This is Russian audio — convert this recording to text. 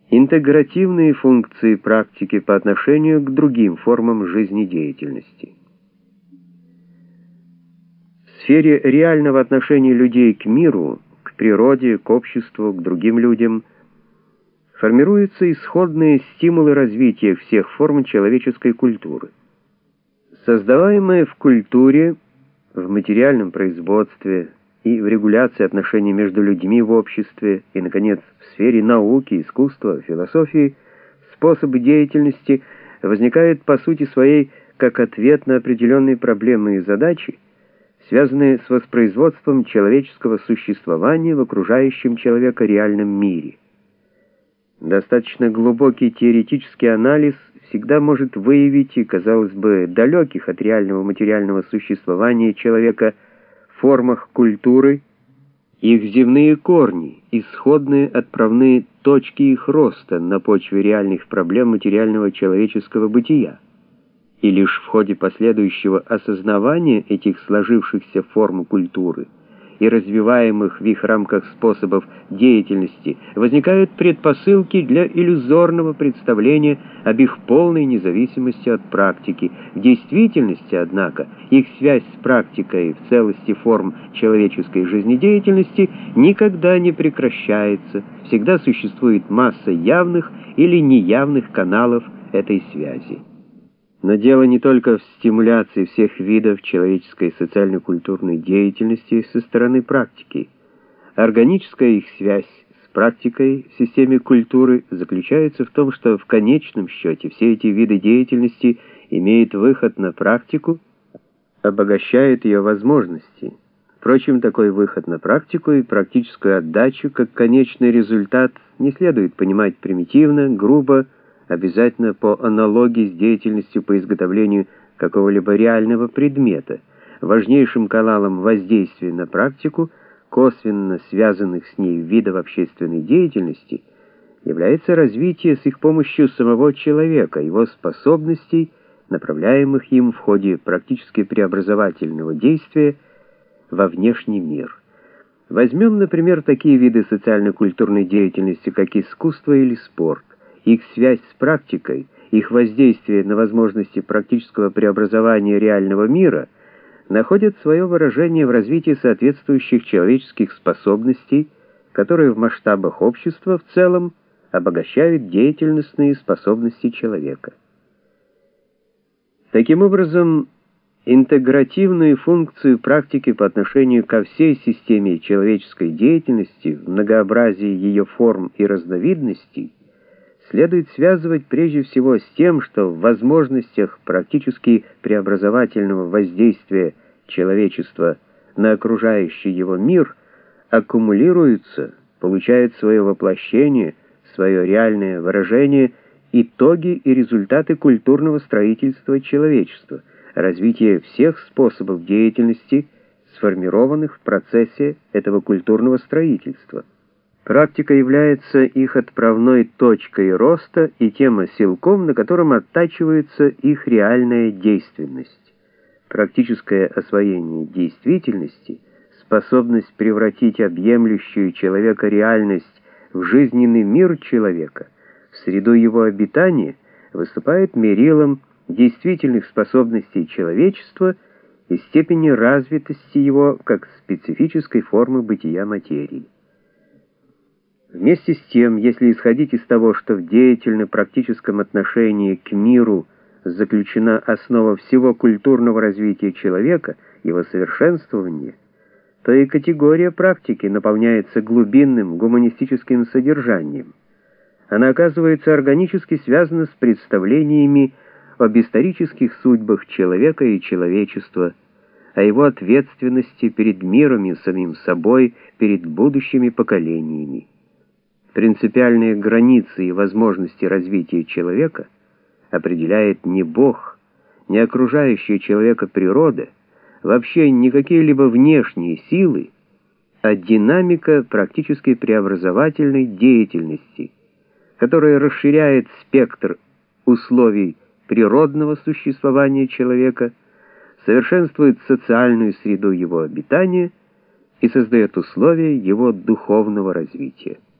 Интегративные функции практики по отношению к другим формам жизнедеятельности. В сфере реального отношения людей к миру, к природе, к обществу, к другим людям формируются исходные стимулы развития всех форм человеческой культуры. Создаваемые в культуре, в материальном производстве и в регуляции отношений между людьми в обществе и, наконец, в сфере науки, искусства, философии, способы деятельности возникают по сути своей как ответ на определенные проблемы и задачи, связанные с воспроизводством человеческого существования в окружающем человека реальном мире. Достаточно глубокий теоретический анализ всегда может выявить и, казалось бы, далеких от реального материального существования человека формах культуры, их земные корни, исходные отправные точки их роста на почве реальных проблем материального человеческого бытия. И лишь в ходе последующего осознавания этих сложившихся форм культуры и развиваемых в их рамках способов деятельности возникают предпосылки для иллюзорного представления об их полной независимости от практики. В действительности, однако, их связь с практикой в целости форм человеческой жизнедеятельности никогда не прекращается, всегда существует масса явных или неявных каналов этой связи. Но дело не только в стимуляции всех видов человеческой социально-культурной деятельности со стороны практики. Органическая их связь с практикой в системе культуры заключается в том, что в конечном счете все эти виды деятельности имеют выход на практику, обогащают ее возможности. Впрочем, такой выход на практику и практическую отдачу как конечный результат не следует понимать примитивно, грубо, обязательно по аналогии с деятельностью по изготовлению какого-либо реального предмета. Важнейшим каналом воздействия на практику, косвенно связанных с ней видов общественной деятельности, является развитие с их помощью самого человека, его способностей, направляемых им в ходе практически преобразовательного действия во внешний мир. Возьмем, например, такие виды социально-культурной деятельности, как искусство или спорт. Их связь с практикой, их воздействие на возможности практического преобразования реального мира находят свое выражение в развитии соответствующих человеческих способностей, которые в масштабах общества в целом обогащают деятельностные способности человека. Таким образом, интегративную функцию практики по отношению ко всей системе человеческой деятельности в многообразии ее форм и разновидностей следует связывать прежде всего с тем, что в возможностях практически преобразовательного воздействия человечества на окружающий его мир аккумулируются, получают свое воплощение, свое реальное выражение итоги и результаты культурного строительства человечества, развитие всех способов деятельности, сформированных в процессе этого культурного строительства. Практика является их отправной точкой роста и тем осилком, на котором оттачивается их реальная действенность. Практическое освоение действительности, способность превратить объемлющую человека реальность в жизненный мир человека, в среду его обитания, выступает мерилом действительных способностей человечества и степени развитости его как специфической формы бытия материи. Вместе с тем, если исходить из того, что в деятельно-практическом отношении к миру заключена основа всего культурного развития человека, его совершенствования, то и категория практики наполняется глубинным гуманистическим содержанием. Она оказывается органически связана с представлениями об исторических судьбах человека и человечества, о его ответственности перед миром и самим собой, перед будущими поколениями. Принципиальные границы и возможности развития человека определяет не Бог, не окружающая человека природа, вообще не какие-либо внешние силы, а динамика практически преобразовательной деятельности, которая расширяет спектр условий природного существования человека, совершенствует социальную среду его обитания и создает условия его духовного развития.